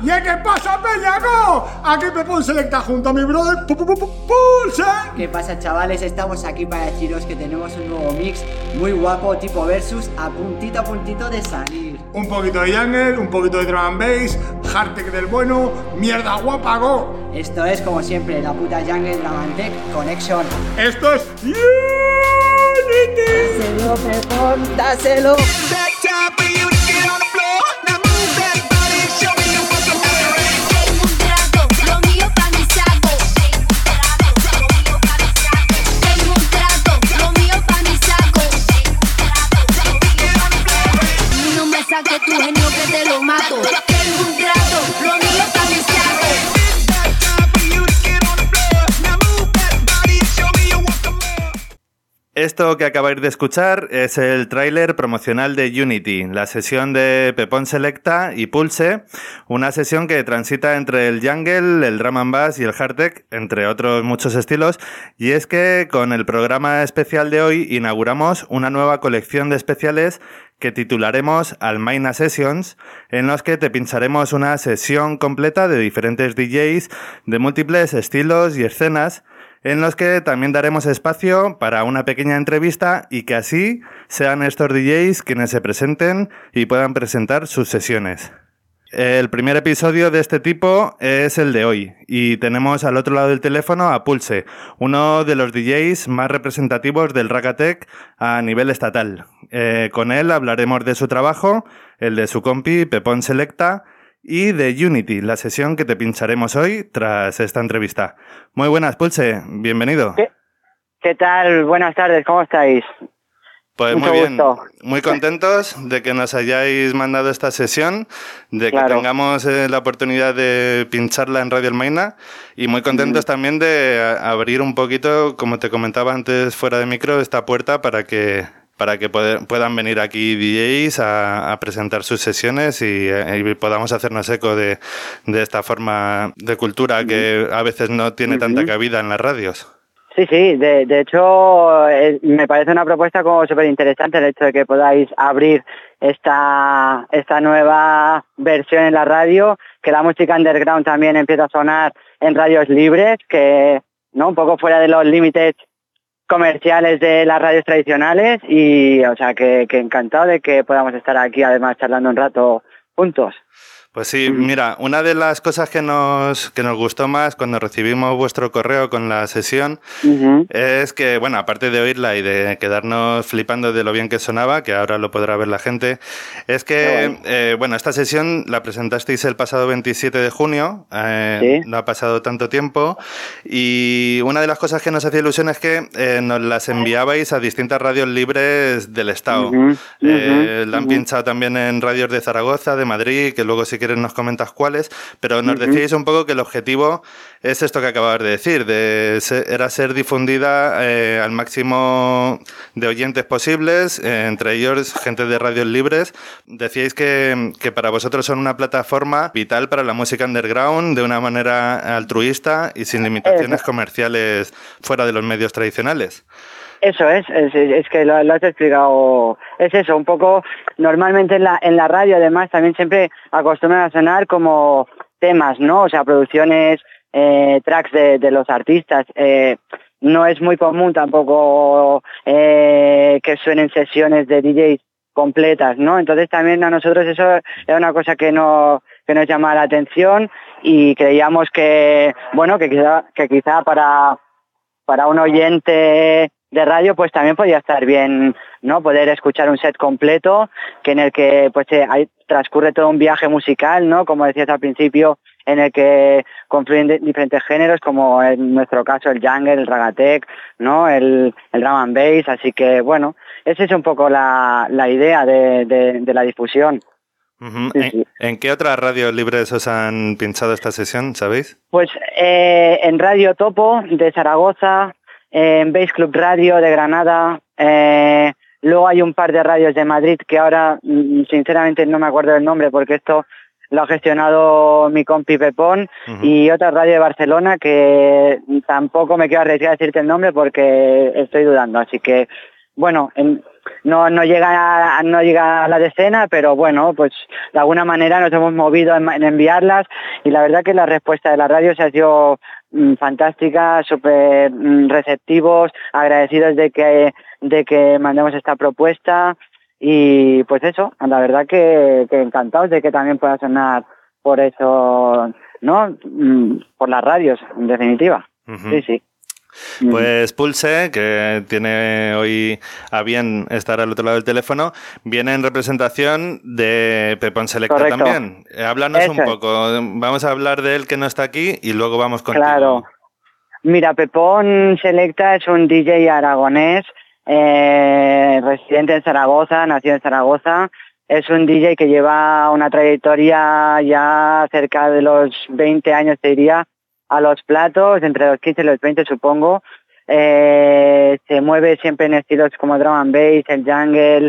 ¿Y qué pasa, Peñaco? Aquí Pepón Selecta junto a mi brother Pulse. ¿Qué pasa, chavales? Estamos aquí para deciros que tenemos un nuevo mix muy guapo, tipo versus, a puntito de salir. Un poquito de jungle, un poquito de drum and bass, hardtech del bueno, mierda guapa, go. Esto es, como siempre, la puta jungle drum and tech connection. Esto es Unity. Dáselo, Pepón, dáselo. Que tu genio que te lo mato. Tengo un trato, lo mío pa' mi saco. Esto que acabáis de escuchar es el tráiler promocional de Unity, la sesión de Pepón Selecta y Pulse, una sesión que transita entre el jungle, el drum and bass y el hardtech, entre otros muchos estilos, y es que con el programa especial de hoy inauguramos una nueva colección de especiales que titularemos Almaina Sessions, en los que te pincharemos una sesión completa de diferentes DJs de múltiples estilos y escenas, en los que también daremos espacio para una pequeña entrevista y que así sean estos DJs quienes se presenten y puedan presentar sus sesiones. El primer episodio de este tipo es el de hoy y tenemos al otro lado del teléfono a Pulse, uno de los DJs más representativos del Ragatech a nivel estatal. Con él hablaremos de su trabajo, el de su compi Pepón Selecta y de Unity, la sesión que te pincharemos hoy tras esta entrevista. Muy buenas, Pulse, bienvenido. ¿Qué tal? Buenas tardes, ¿cómo estáis? Pues Mucho muy bien, gusto. muy contentos de que nos hayáis mandado esta sesión, de que tengamos la oportunidad de pincharla en Radio Almaina y muy contentos también de abrir un poquito, como te comentaba antes fuera de micro, esta puerta para que puedan venir aquí DJs a presentar sus sesiones y podamos hacernos eco de esta forma de cultura que a veces no tiene tanta cabida en las radios. Sí, de hecho me parece una propuesta como súper interesante el hecho de que podáis abrir esta nueva versión en la radio, que la música underground también empieza a sonar en radios libres, que no un poco fuera de los límites comerciales de las radios tradicionales y o sea que encantado de que podamos estar aquí además charlando un rato juntos. Pues sí, mira, una de las cosas que nos gustó más cuando recibimos vuestro correo con la sesión es que, bueno, aparte de oírla y de quedarnos flipando de lo bien que sonaba, que ahora lo podrá ver la gente, es que, bueno, esta sesión la presentasteis el pasado 27 de junio, ¿sí? No ha pasado tanto tiempo, y una de las cosas que nos hacía ilusión es que nos las enviabais a distintas radios libres del Estado. La han pinchado también en radios de Zaragoza, de Madrid, que luego sí que nos comentas cuáles, pero nos decíais un poco que el objetivo es esto que acababas de decir, era ser difundida al máximo de oyentes posibles, entre ellos gente de radios libres. Decíais que para vosotros son una plataforma vital para la música underground de una manera altruista y sin limitaciones comerciales fuera de los medios tradicionales. Eso es que lo has explicado, es eso, un poco, normalmente en la radio además también siempre acostumbran a sonar como temas, ¿no? O sea, producciones, tracks de los artistas, no es muy común tampoco que suenen sesiones de DJs completas, ¿no? Entonces también a nosotros eso era una cosa que nos llamaba la atención y creíamos que, bueno, que quizá para un oyente de radio pues también podía estar bien, ¿no? Poder escuchar un set completo que en el que pues transcurre todo un viaje musical, ¿no? Como decías al principio, en el que confluyen diferentes géneros, como en nuestro caso el jungle, el ragatech, ¿no? El drum and bass, así que bueno, esa es un poco la idea de la difusión. Sí. ¿En qué otras radios libres os han pinchado esta sesión, sabéis? Pues en Radio Topo de Zaragoza, en Bass Club Radio de Granada, luego hay un par de radios de Madrid que ahora sinceramente no me acuerdo del nombre porque esto lo ha gestionado mi compi Pepón, y otra radio de Barcelona que tampoco me quiero arriesgar a decirte el nombre porque estoy dudando, así que bueno, no llega a la decena, pero bueno, pues de alguna manera nos hemos movido en enviarlas, y la verdad que la respuesta de la radio se ha sido fantástica, súper receptivos, agradecidos de que mandemos esta propuesta, y pues eso, la verdad que encantados de que también pueda sonar por eso, ¿no? Por las radios, en definitiva. Uh-huh. Sí. Pues Pulse, que tiene hoy a bien estar al otro lado del teléfono, viene en representación de Pepón Selecta. Correcto. También. Háblanos eso un poco. Vamos a hablar de él, que no está aquí, y luego vamos contigo. Claro. Mira, Pepón Selecta es un DJ aragonés, residente en Zaragoza, nacido en Zaragoza. Es un DJ que lleva una trayectoria ya cerca de los 20 años, te diría, a los platos, entre los 15 y los 20 supongo. Se mueve siempre en estilos como drum and bass, el jungle,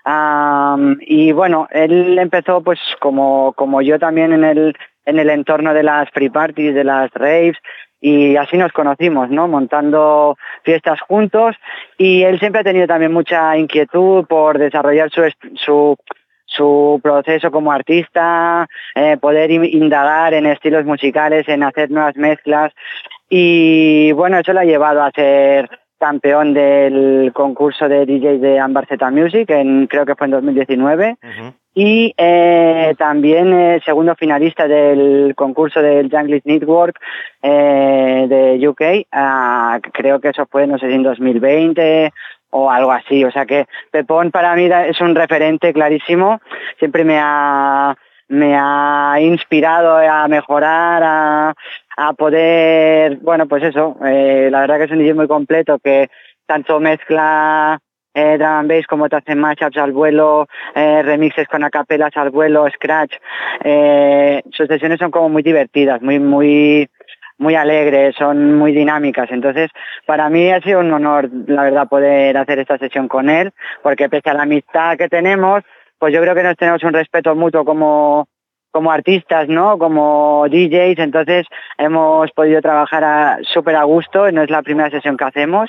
y bueno, él empezó pues como yo también en el entorno de las free parties, de las raves, y así nos conocimos, ¿no? Montando fiestas juntos, y él siempre ha tenido también mucha inquietud por desarrollar su proceso como artista, poder indagar en estilos musicales, en hacer nuevas mezclas, y bueno, eso lo ha llevado a ser campeón del concurso de DJs de Ambar Z Music, creo que fue en 2019, uh-huh. Y también segundo finalista del concurso del Jungle Network de UK, creo que eso fue, no sé si en 2020 o algo así, o sea que Pepón para mí es un referente clarísimo, siempre me ha inspirado a mejorar, a poder, bueno, pues eso, la verdad que es un DJ muy completo que tanto mezcla drum and bass como te hace mashups al vuelo, remixes con acapelas al vuelo, scratch, sus sesiones son como muy divertidas, muy alegres, son muy dinámicas, entonces para mí ha sido un honor, la verdad, poder hacer esta sesión con él, porque pese a la amistad que tenemos, pues yo creo que nos tenemos un respeto mutuo como artistas, ¿no? Como DJs, entonces hemos podido trabajar súper a gusto, no es la primera sesión que hacemos,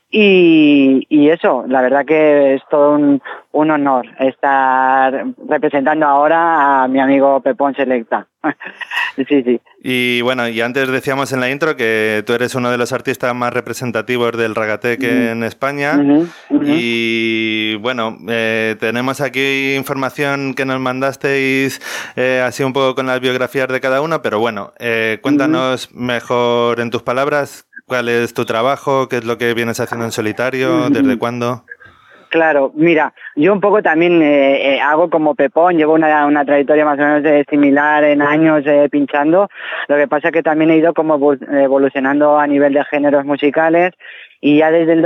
y eso, la verdad que es todo un honor estar representando ahora a mi amigo Pepón Selecta. Sí. Y bueno, y antes decíamos en la intro que tú eres uno de los artistas más representativos del Ragatec en España. Uh-huh. Y bueno, tenemos aquí información que nos mandasteis así un poco con las biografías de cada uno, pero bueno, cuéntanos mejor en tus palabras cuál es tu trabajo, qué es lo que vienes haciendo en solitario, desde cuándo. Claro, mira, yo un poco también hago como Pepón, llevo una trayectoria más o menos similar en años pinchando, lo que pasa es que también he ido como evolucionando a nivel de géneros musicales, y ya desde el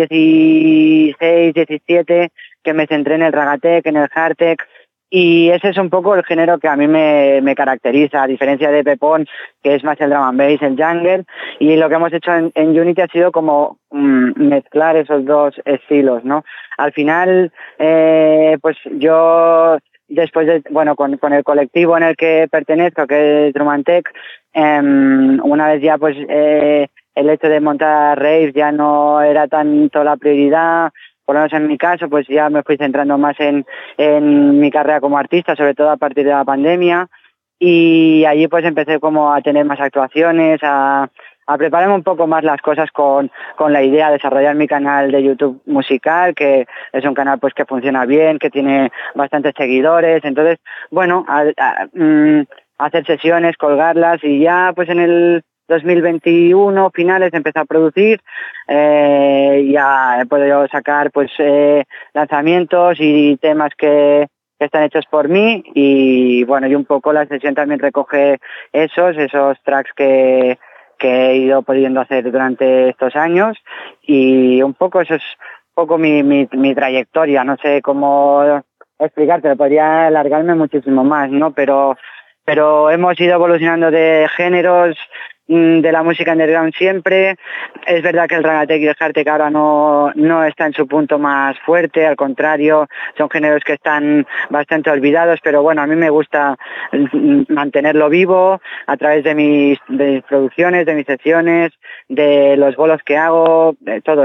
2016-17 que me centré en el Ragatec, en el Hardtech, y ese es un poco el género que a mí me caracteriza, a diferencia de Pepón, que es más el drum and bass, el jungle, y lo que hemos hecho en Unity ha sido como mezclar esos dos estilos, ¿no? Al final, pues yo, después de, bueno, con el colectivo en el que pertenezco, que es Drum and Tech, una vez ya pues el hecho de montar raves ya no era tanto la prioridad. Por lo menos en mi caso, pues ya me fui centrando más en mi carrera como artista, sobre todo a partir de la pandemia, y allí pues empecé como a tener más actuaciones, a prepararme un poco más las cosas con la idea de desarrollar mi canal de YouTube musical, que es un canal pues que funciona bien, que tiene bastantes seguidores, entonces, bueno, hacer sesiones, colgarlas, y ya pues en el 2021 finales empecé a producir, ya he podido sacar pues lanzamientos y temas que están hechos por mí, y bueno, y un poco la sesión también recoge esos tracks que he ido pudiendo hacer durante estos años, y un poco eso es un poco mi trayectoria, no sé cómo explicarte, podría alargarme muchísimo más, ¿no? Pero hemos ido evolucionando de géneros de la música underground siempre. Es verdad que el Ragatec y el Hardtech ahora no está en su punto más fuerte, al contrario, son géneros que están bastante olvidados, pero bueno, a mí me gusta mantenerlo vivo a través de mis producciones, de mis sesiones, de los bolos que hago, de todo eso.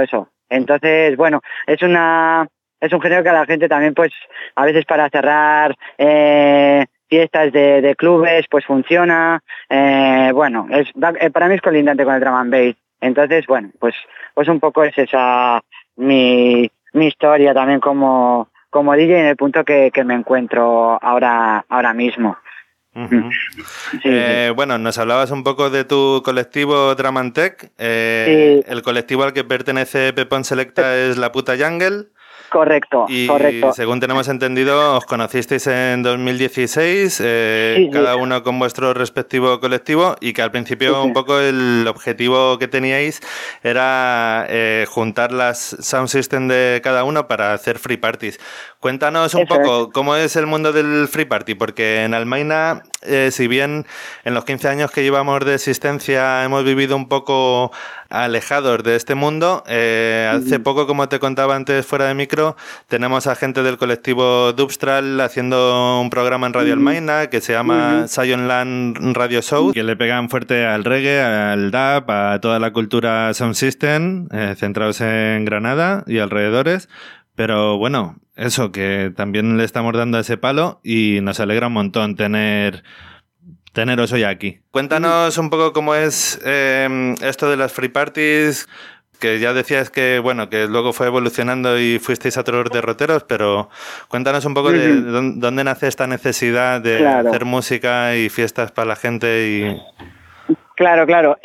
Entonces, bueno, es un género que a la gente también, pues, a veces para cerrar fiestas de clubes, pues funciona. Bueno, para mí es colindante con el drum and bass. Entonces, bueno, pues un poco es esa mi historia también como DJ en el punto que me encuentro ahora mismo. Uh-huh. Sí. Bueno, nos hablabas un poco de tu colectivo Drum and Tech. Sí. El colectivo al que pertenece Pepón Selecta es La Puta Jungle. Correcto, correcto. Según tenemos entendido, os conocisteis en 2016, cada uno con vuestro respectivo colectivo, y que al principio un poco el objetivo que teníais era juntar las sound system de cada uno para hacer free parties. Cuéntanos un poco cómo es el mundo del free party, porque en Almaina, si bien en los 15 años que llevamos de existencia hemos vivido un poco alejados de este mundo, hace poco, como te contaba antes fuera de micro, tenemos a gente del colectivo Dubstral haciendo un programa en Radio Almaina que se llama Zion Land Radio Show, que le pegan fuerte al reggae, al dub, a toda la cultura sound system, centrados en Granada y alrededores. Pero bueno, eso, que también le estamos dando a ese palo y nos alegra un montón teneros hoy aquí. Cuéntanos un poco cómo es esto de las free parties, que ya decías que bueno, que luego fue evolucionando y fuisteis a otros derroteros, pero cuéntanos un poco de dónde nace esta necesidad de hacer música y fiestas para la gente y... Claro.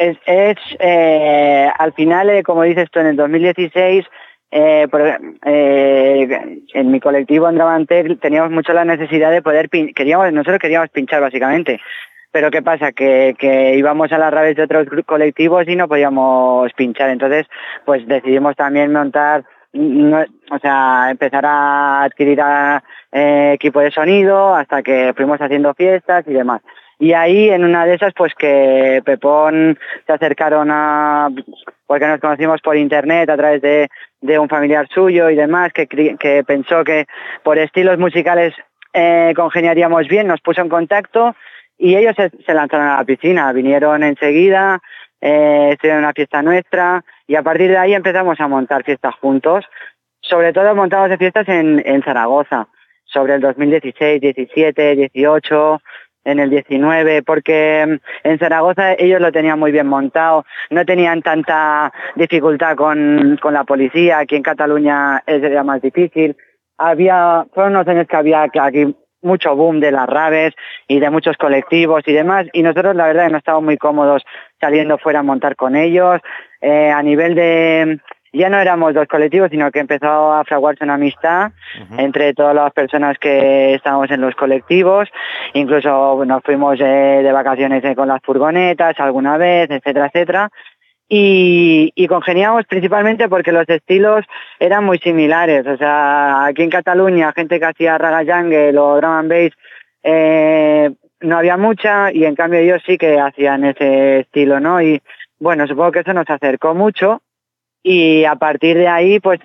Al final, como dices tú, en el 2016... en mi colectivo en Drum and Tech teníamos mucho la necesidad de poder nosotros queríamos pinchar básicamente, pero ¿qué pasa? Que íbamos a las raves de otros colectivos y no podíamos pinchar, entonces pues decidimos también montar, empezar a adquirir equipo de sonido hasta que fuimos haciendo fiestas y demás. Y ahí, en una de esas, pues que Pepón se acercaron porque nos conocimos por internet a través de un familiar suyo y demás, que pensó que por estilos musicales congeniaríamos bien, nos puso en contacto y ellos se lanzaron a la piscina, vinieron enseguida, estuvieron en una fiesta nuestra y a partir de ahí empezamos a montar fiestas juntos. Sobre todo montamos de fiestas en Zaragoza, sobre el 2016, 17, 18... en el 19, porque en Zaragoza ellos lo tenían muy bien montado, no tenían tanta dificultad con la policía. Aquí en Cataluña era más difícil. Fueron unos años que había aquí mucho boom de las raves y de muchos colectivos y demás, y nosotros la verdad que no estábamos muy cómodos saliendo fuera a montar con ellos. A nivel de... ya no éramos dos colectivos, sino que empezó a fraguarse una amistad entre todas las personas que estábamos en los colectivos. Incluso nos fuimos de vacaciones con las furgonetas alguna vez, etcétera, etcétera. Y congeniamos principalmente porque los estilos eran muy similares. O sea, aquí en Cataluña, gente que hacía raga jungle o drum and bass, no había mucha, y en cambio ellos sí que hacían ese estilo, ¿no? Y bueno, supongo que eso nos acercó mucho. Y a partir de ahí, pues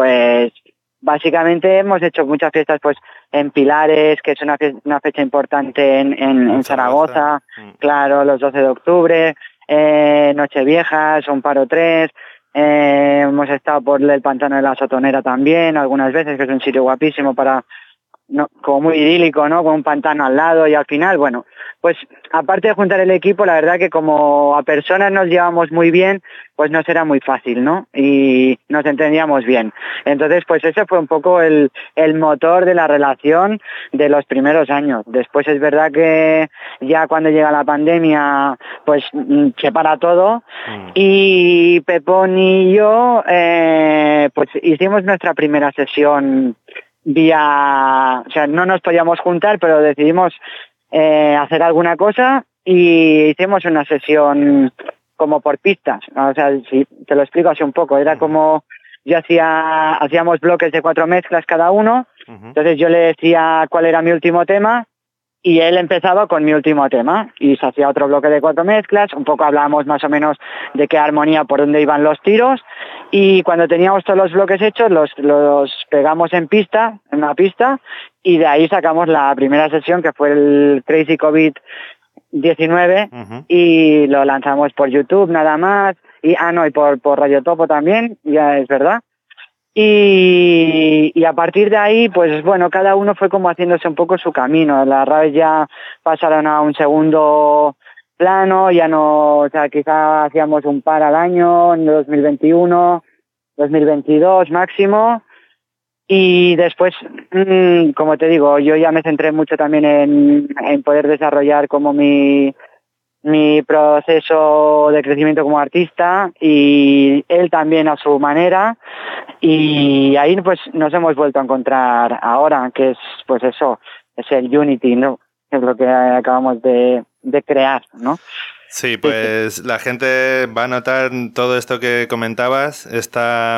básicamente hemos hecho muchas fiestas pues en Pilares, que es una fecha importante en Zaragoza, claro, los 12 de octubre, Nocheviejas, Un Paro 3, hemos estado por el Pantano de la Sotonera también, algunas veces, que es un sitio guapísimo como muy idílico, ¿no? Con un pantano al lado, y al final, bueno, pues aparte de juntar el equipo, la verdad que como a personas nos llevamos muy bien, pues nos era muy fácil, ¿no? Y nos entendíamos bien. Entonces, pues ese fue un poco el motor de la relación de los primeros años. Después es verdad que ya cuando llega la pandemia, pues se para todo, y Pepón y yo, pues hicimos nuestra primera sesión o sea, no nos podíamos juntar, pero decidimos hacer alguna cosa y hicimos una sesión como por pistas. O sea, si te lo explico así un poco, era como hacíamos bloques de 4 mezclas cada uno, entonces yo le decía cuál era mi último tema y él empezaba con mi último tema y se hacía otro bloque de 4 mezclas, un poco hablábamos más o menos de qué armonía, por dónde iban los tiros, y cuando teníamos todos los bloques hechos los pegamos en una pista, y de ahí sacamos la primera sesión, que fue el Crazy COVID-19, y lo lanzamos por YouTube nada más, y por Radio Topo también, ya es verdad. Y a partir de ahí, pues bueno, cada uno fue como haciéndose un poco su camino. Las raves ya pasaron a un segundo plano, ya no, o sea, quizá hacíamos un par al año, en 2021, 2022 máximo. Y después, como te digo, yo ya me centré mucho también en poder desarrollar como mi proceso de crecimiento como artista, y él también a su manera, y ahí pues nos hemos vuelto a encontrar ahora, que es pues eso, es el Unity, ¿no? Es lo que acabamos de crear, ¿no? Sí, pues la gente va a notar todo esto que comentabas, esta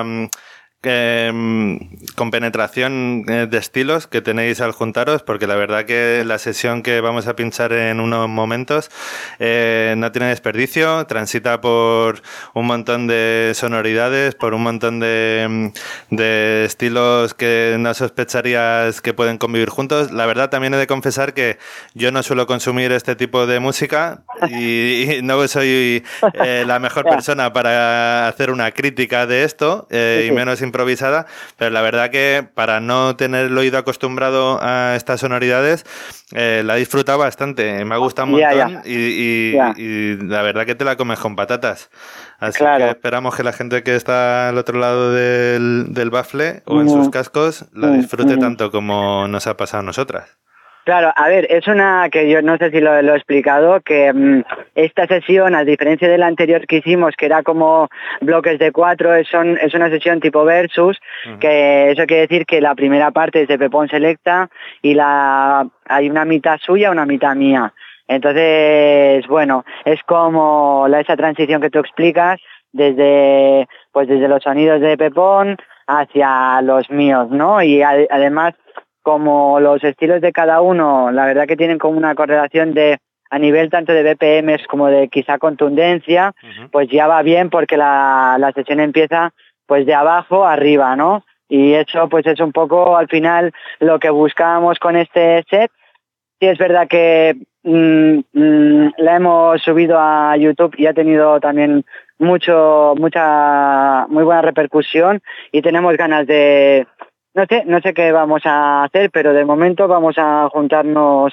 compenetración de estilos que tenéis al juntaros, porque la verdad que la sesión que vamos a pinchar en unos momentos no tiene desperdicio, transita por un montón de sonoridades, por un montón de estilos que no sospecharías que pueden convivir juntos. La verdad también he de confesar que yo no suelo consumir este tipo de música y no soy la mejor persona para hacer una crítica de esto, y menos improvisada, pero la verdad que para no tener el oído acostumbrado a estas sonoridades, la he disfrutado bastante, me ha gustado un montón. Y la verdad que te la comes con patatas. Así que esperamos que la gente que está al otro lado del bafle o en sus cascos la disfrute tanto como nos ha pasado a nosotras. Claro, a ver, es una que yo no sé si lo he explicado, que esta sesión, a diferencia de la anterior que hicimos, que era como bloques de 4, es una sesión tipo versus, que eso quiere decir que la primera parte es de Pepón Selecta y hay una mitad suya, una mitad mía. Entonces, bueno, es como esa transición que tú explicas desde los sonidos de Pepón hacia los míos, ¿no? Y además, como los estilos de cada uno, la verdad que tienen como una correlación a nivel tanto de BPMs como de quizá contundencia, pues ya va bien porque la sesión empieza pues de abajo arriba, ¿no? Y eso pues es un poco al final lo que buscábamos con este set. Sí es verdad que la hemos subido a YouTube y ha tenido también muy buena repercusión, y tenemos ganas de... No sé qué vamos a hacer, pero de momento vamos a juntarnos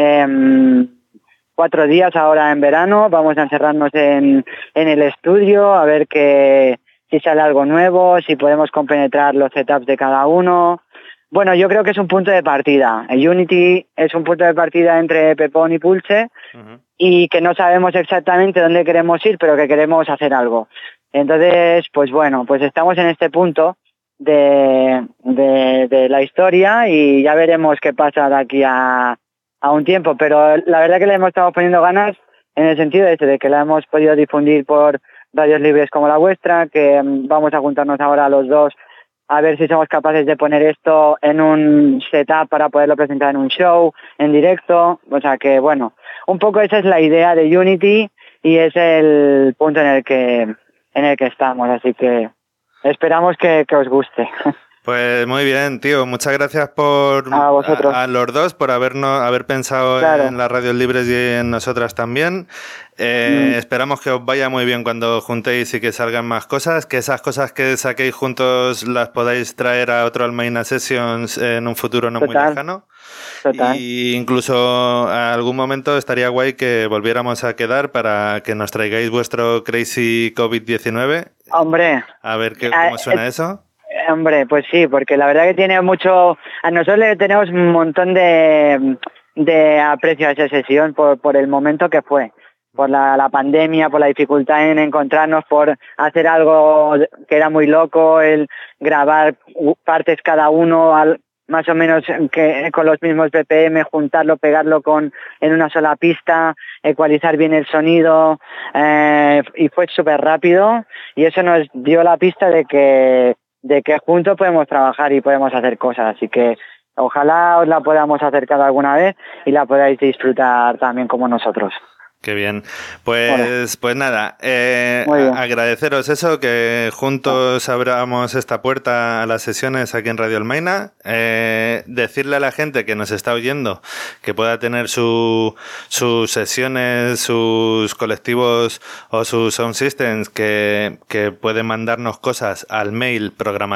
4 días ahora en verano, vamos a encerrarnos en el estudio a ver si sale algo nuevo, si podemos compenetrar los setups de cada uno. Bueno, yo creo que es un punto de partida. El Unity es un punto de partida entre Pepón y Pulse, y que no sabemos exactamente dónde queremos ir, pero que queremos hacer algo. Entonces, pues bueno, pues estamos en este punto de la historia, y ya veremos qué pasa de aquí a un tiempo, pero la verdad que le hemos estado poniendo ganas en el sentido de que la hemos podido difundir por radios libres como la vuestra, que vamos a juntarnos ahora los dos a ver si somos capaces de poner esto en un setup para poderlo presentar en un show, en directo. O sea que bueno, un poco esa es la idea de Unity y es el punto en el que estamos, así que esperamos que os guste. Pues muy bien, tío. Muchas gracias a vosotros. A los dos por haber pensado en las radios libres y en nosotras también. Esperamos que os vaya muy bien cuando juntéis y que salgan más cosas, que esas cosas que saquéis juntos las podáis traer a otro Almaina Sessions en un futuro no muy lejano. Total. Y incluso a algún momento estaría guay que volviéramos a quedar para que nos traigáis vuestro Crazy COVID-19. Hombre. A ver cómo suena eso. Hombre, pues sí, porque la verdad que tiene mucho... A nosotros le tenemos un montón de aprecio a esa sesión por el momento que fue, por la pandemia, por la dificultad en encontrarnos, por hacer algo que era muy loco, el grabar partes cada uno más o menos que con los mismos BPM, juntarlo, pegarlo en una sola pista, ecualizar bien el sonido, y fue súper rápido, y eso nos dio la pista de que juntos podemos trabajar y podemos hacer cosas, así que ojalá os la podamos acercar alguna vez y la podáis disfrutar también como nosotros. Qué bien. Pues nada, Muy bien. agradeceros eso, que juntos abramos esta puerta a las sesiones aquí en Radio Almaina. Decirle a la gente que nos está oyendo que pueda tener sus sesiones, sus colectivos o sus sound systems, que pueden mandarnos cosas al mail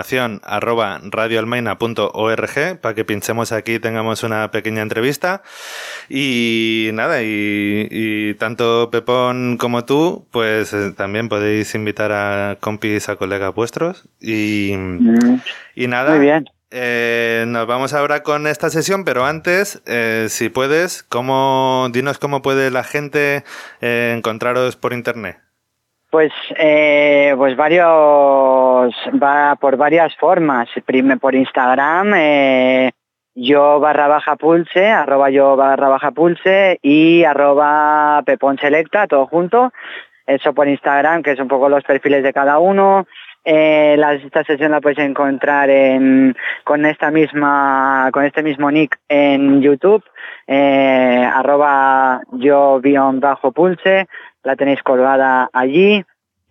programación@radioalmaina.org para que pinchemos aquí y tengamos una pequeña entrevista. Y nada, y tanto Pepón como tú, pues también podéis invitar a compis, a colegas vuestros. Y nada. Muy bien. Nos vamos ahora con esta sesión, pero antes, si puedes, dinos cómo puede la gente encontraros por internet. Pues va por varias formas. Primero por Instagram, yo_pulse, @yo_pulse y @peponselecta, todo junto. Eso por Instagram, que es un poco los perfiles de cada uno. Esta sesión la puedes encontrar con este mismo nick en YouTube, @yo_pulse, la tenéis colgada allí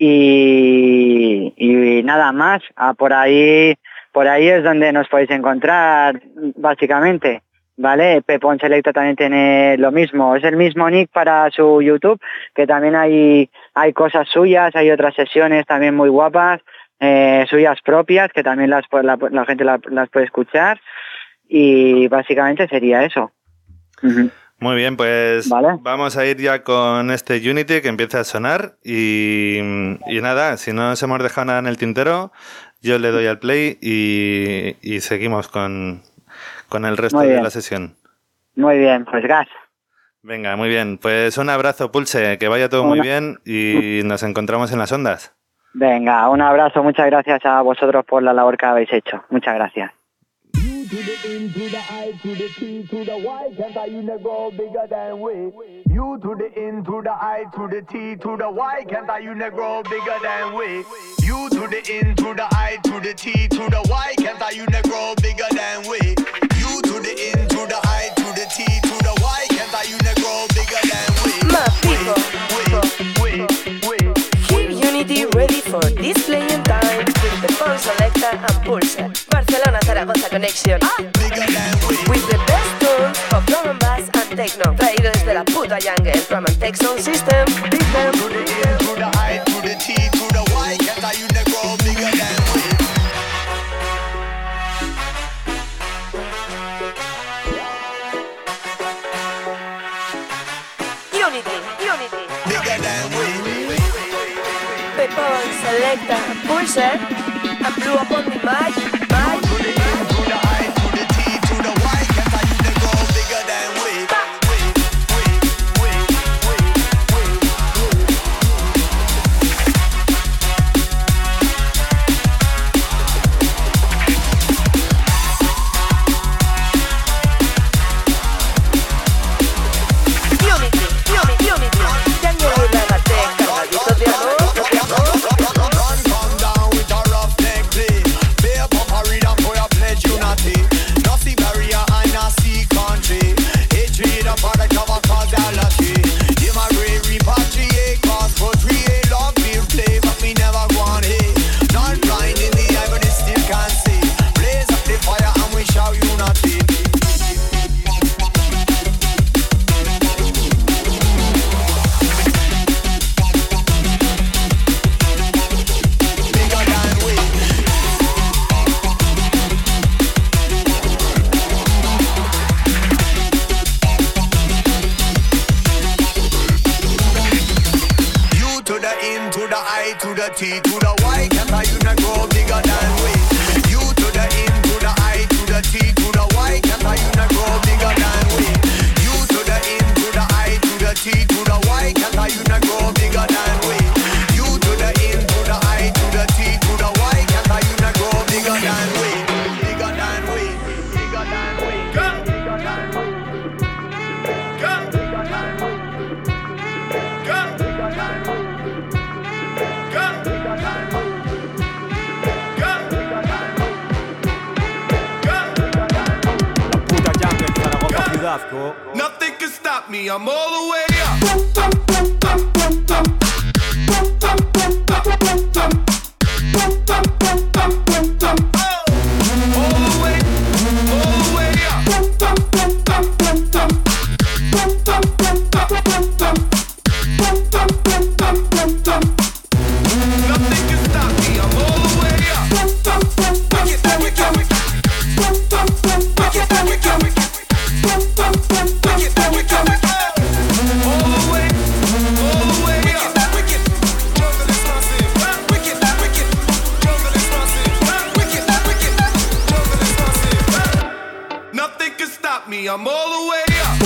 y nada más. Por ahí es donde nos podéis encontrar, básicamente, ¿vale? Pepón Selecta también tiene lo mismo, es el mismo nick para su YouTube, que también hay cosas suyas, hay otras sesiones también muy guapas, suyas propias, que también la gente las puede escuchar, y básicamente sería eso. Uh-huh. Muy bien, pues ¿vale? Vamos a ir ya con este Unity que empieza a sonar y nada, si no nos hemos dejado nada en el tintero, yo le doy al play y seguimos con el resto de la sesión. Muy bien, pues gas. Venga, muy bien. Pues un abrazo, Pulse, que vaya todo muy bien y nos encontramos en las ondas. Venga, un abrazo, muchas gracias a vosotros por la labor que habéis hecho. Muchas gracias. To the N to the I to the T to the Y, can't I go bigger than we? U to the N to the I to the T to the Y, can't I go bigger than we? U to the N to the I to the T to the Y, can't I go bigger than we? U to the N to the I to the T to the Y, can't I go bigger than we? My people, here Unity ready for this playing time with the Pepón Selecta and Pulse. Barcelona-Zaragoza Connection. With the best tunes of drum and bass and techno, traído desde la puta jungle, drum and tech sound system. Unity. Pepón Selecta and Pulse, and Blue upon the mic. Nothing can stop me, I'm all the way up. I'm all the way up.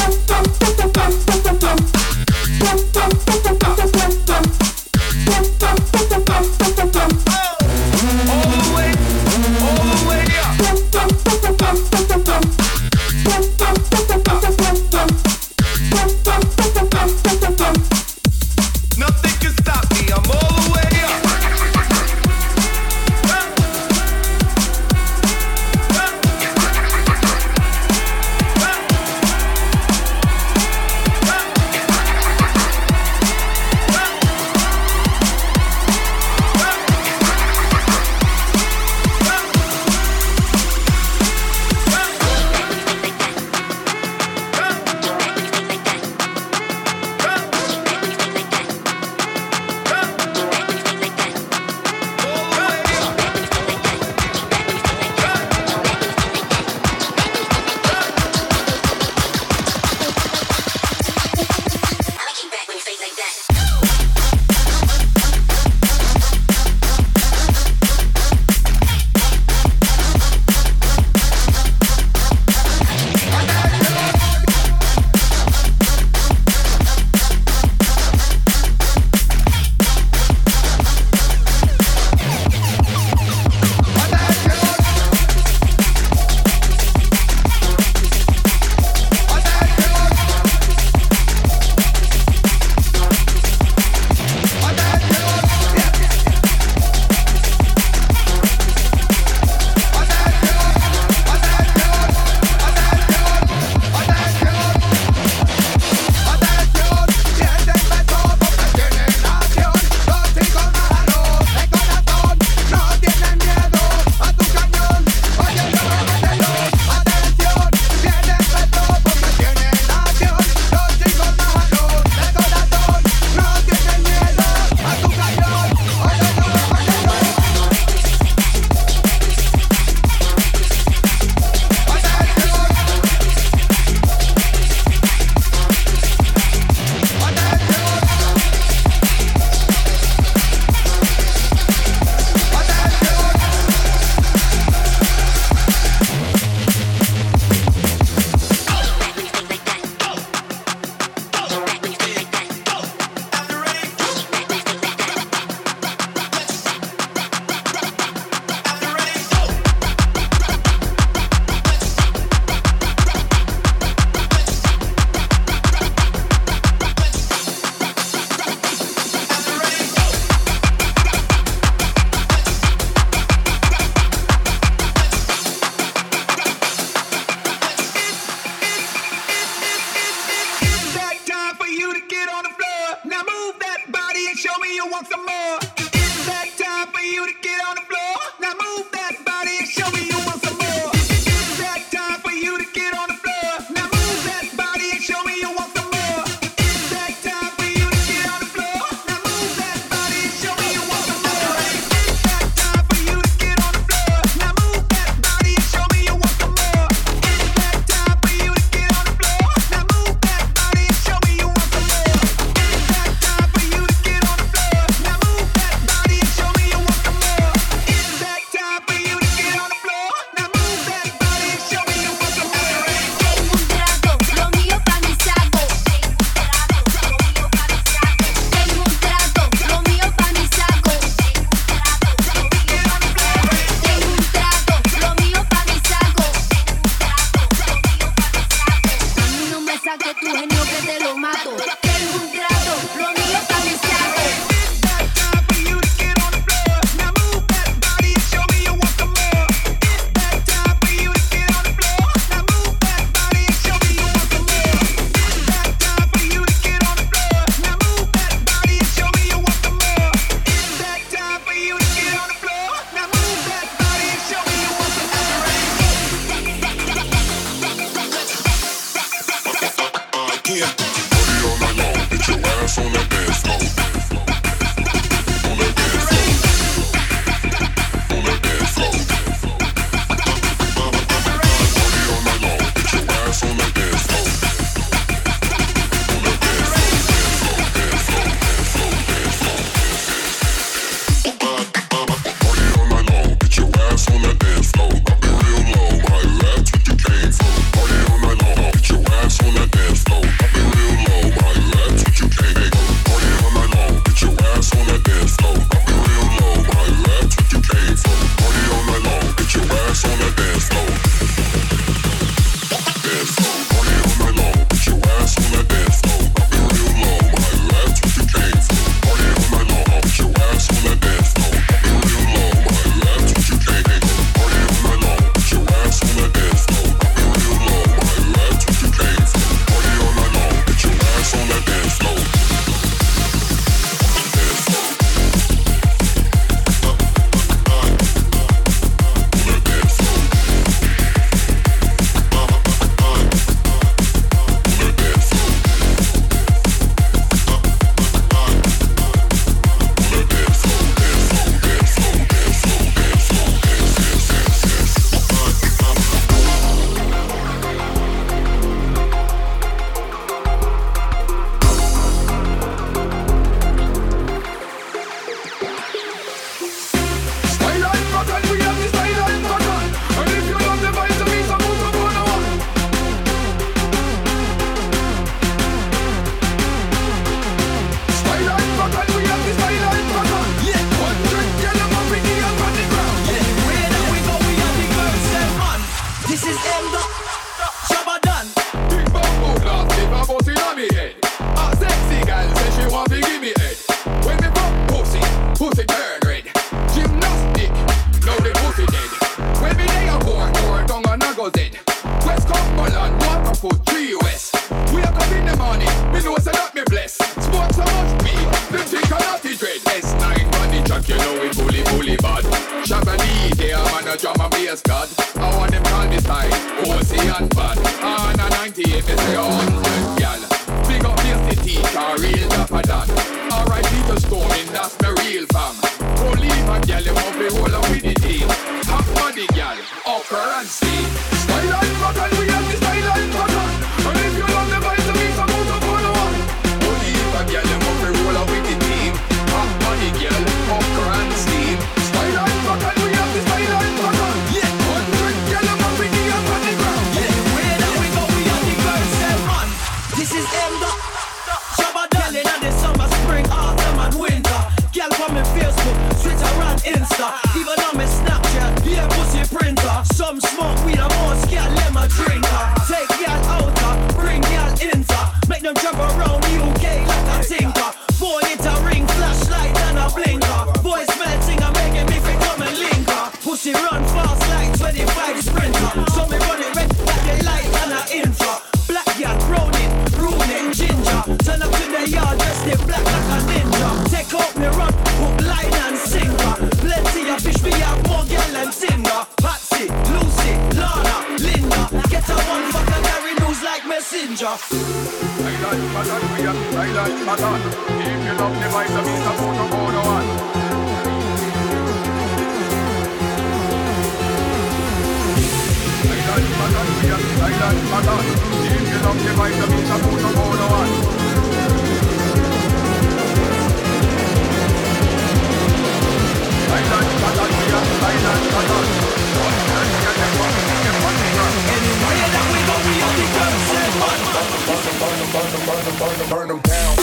Burn them down.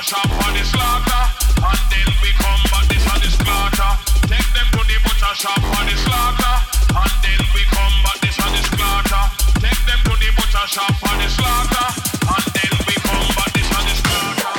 chop on the slaughter, and then we come back this on the slaughter. Take them to the butcher shop on the slaughter, and then we come back this on the slaughter. Take them to the butcher shop on the slaughter, and then we come back this on the slaughter.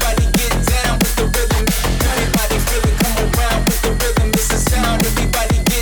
Everybody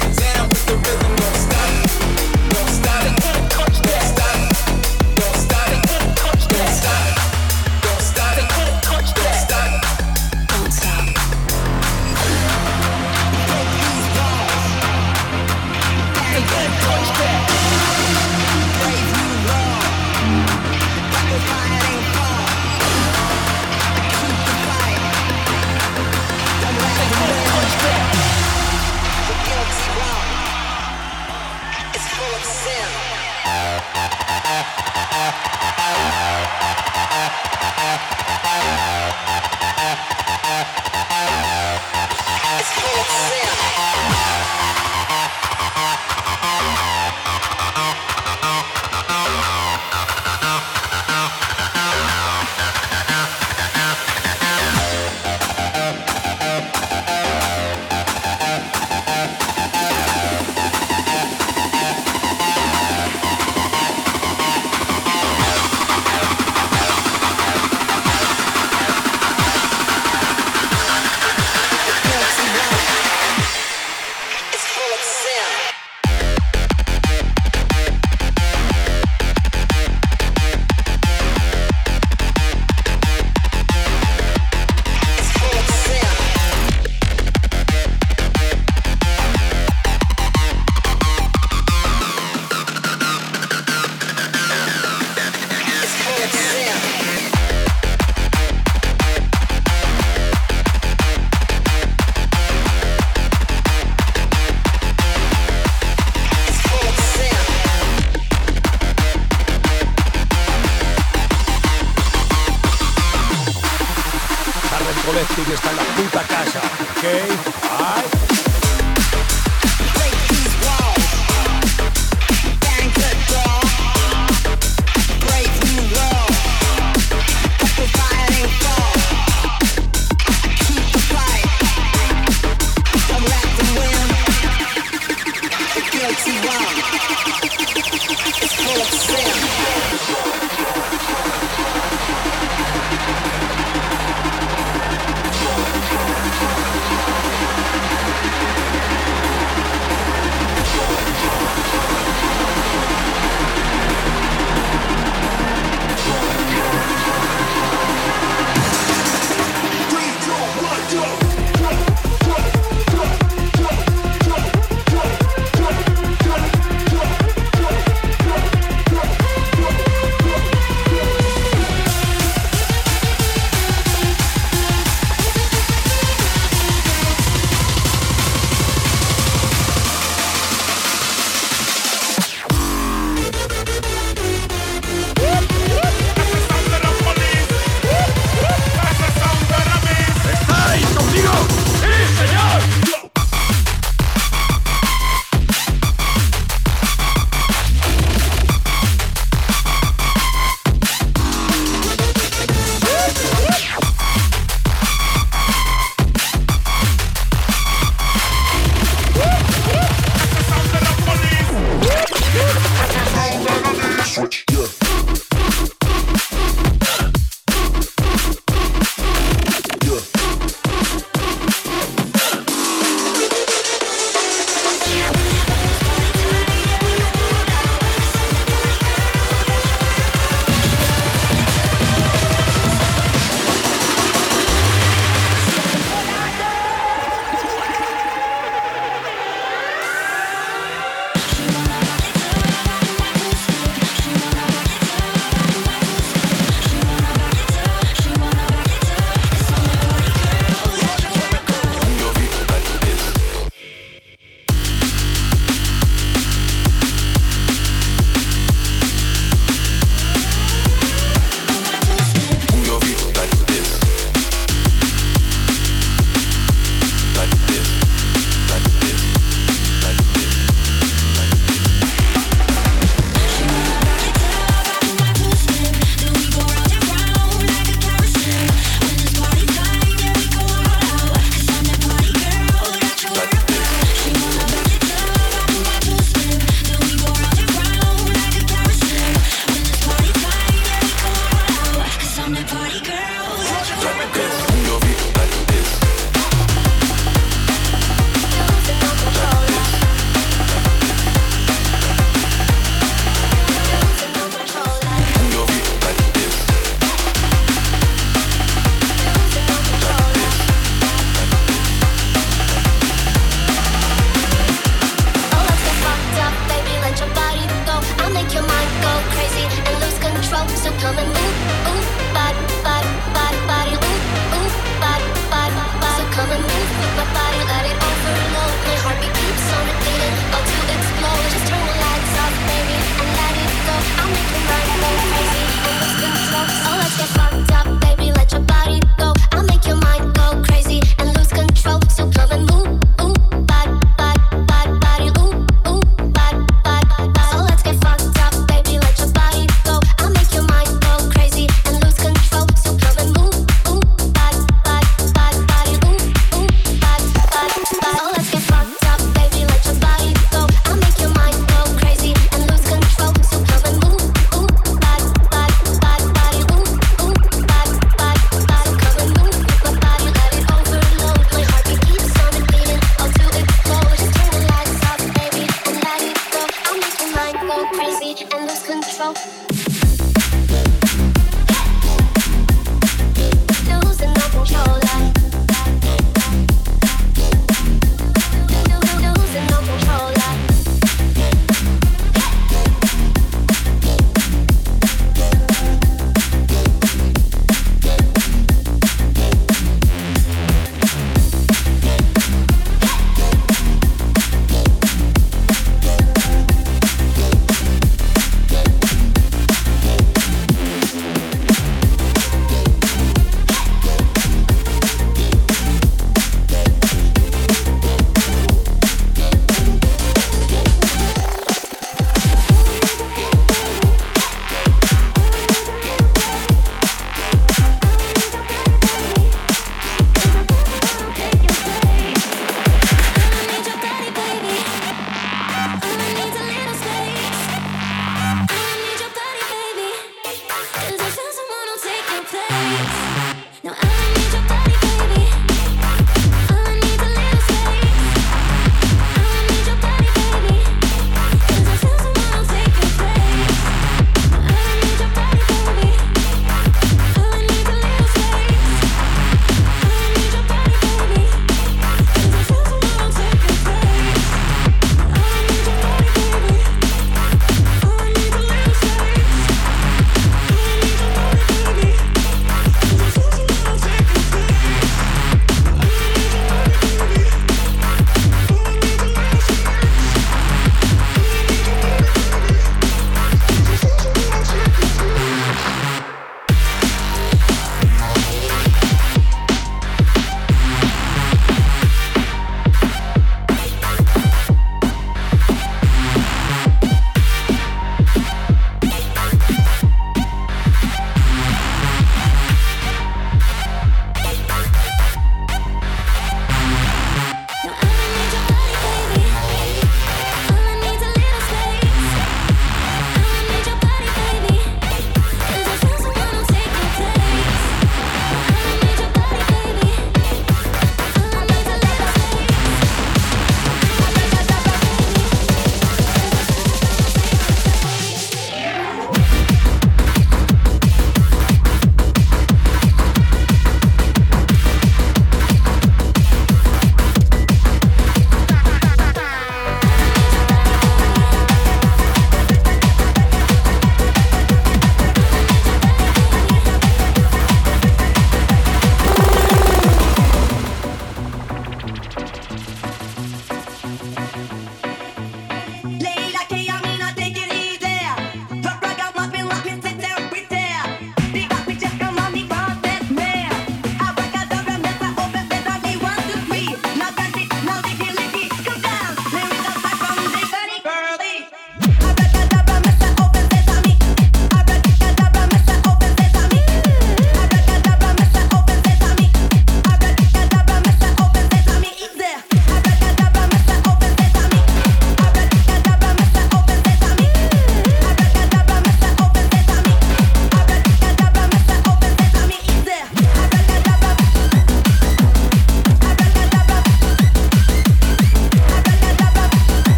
tuya está en la puta casa, ¿ok? Ay.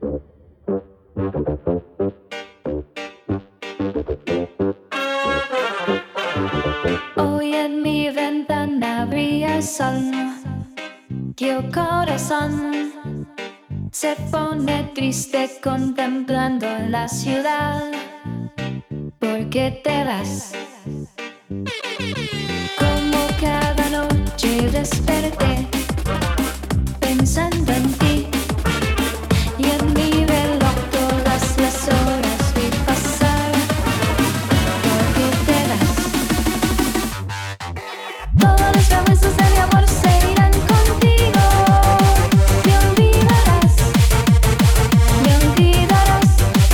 Hoy en mi ventana brilla el sol y el corazón se pone triste contemplando la ciudad. ¿Por qué te vas? Como cada noche desperté pensando en ti y en mi reloj todas las horas vi pasar. ¿Por qué te vas? Todas las promesas de mi amor se irán contigo. Me olvidarás, me olvidarás.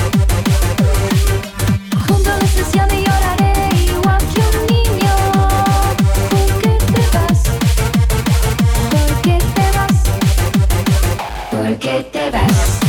Junto a la estación y lloraré igual que un niño. ¿Por qué te vas? ¿Por qué te vas? ¿Por qué te vas?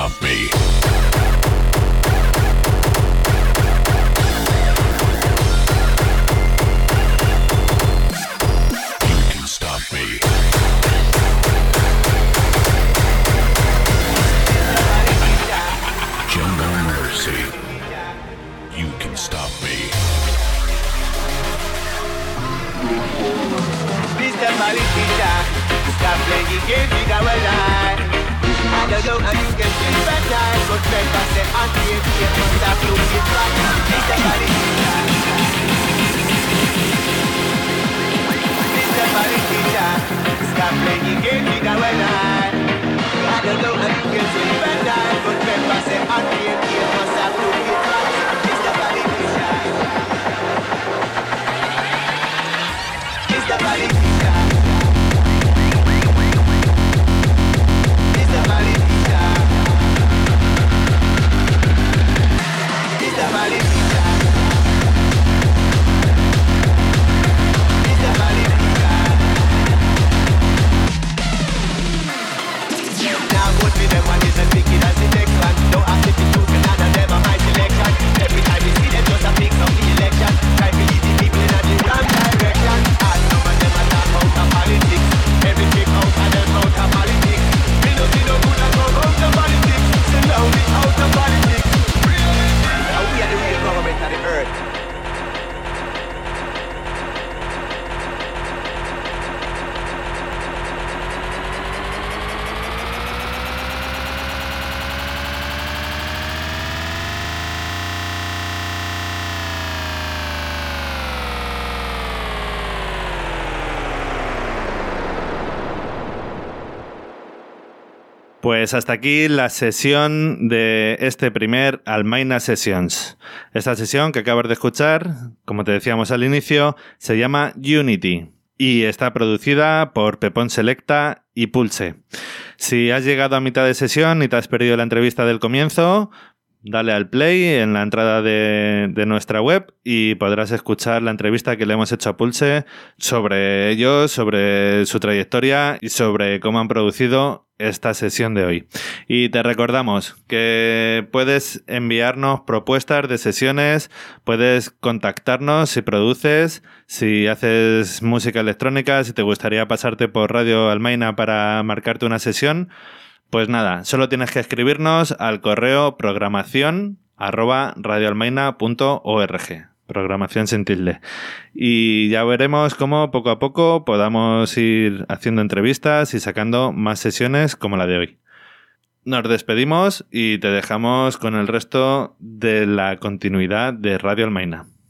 stop me. You can stop me. Jungle Mercy. You can stop me. Mr. Politician, stop playing games with our life. I don't know how you can play bad night, but never say anti-ATM must have to get back. Mr. Politician, Mr. Politician, stop playing games with our life. I don't know how you can play bad night, but never say anti-ATM must have to get back. Mr. Politician, Mr. Politician. Pues hasta aquí la sesión de este primer Almaina Sessions. Esta sesión que acabas de escuchar, como te decíamos al inicio, se llama Unity y está producida por Pepón Selecta y Pulse. Si has llegado a mitad de sesión y te has perdido la entrevista del comienzo, dale al play en la entrada de nuestra web y podrás escuchar la entrevista que le hemos hecho a Pulse sobre ellos, sobre su trayectoria y sobre cómo han producido esta sesión de hoy. Y te recordamos que puedes enviarnos propuestas de sesiones, puedes contactarnos si produces, si haces música electrónica, si te gustaría pasarte por Radio Almaina para marcarte una sesión. Pues nada, solo tienes que escribirnos al correo programación@radioalmaina.org. Programación sin tilde. Y ya veremos cómo poco a poco podamos ir haciendo entrevistas y sacando más sesiones como la de hoy. Nos despedimos y te dejamos con el resto de la continuidad de Radio Almaina.